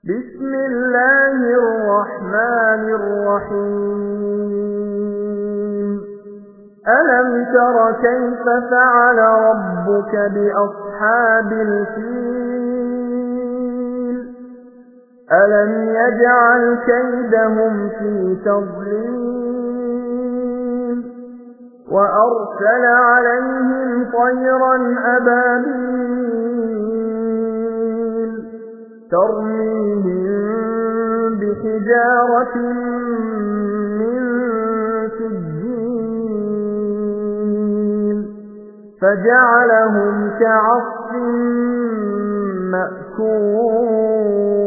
بسم الله الرحمن الرحيم ألم تر كيف فعل ربك بأصحاب الفيل ألم يجعل كيدهم في تضليل وأرسل عليهم طيرا أبابيل ترميهم بحجارة من سجيل فجعلهم كعصف مأكول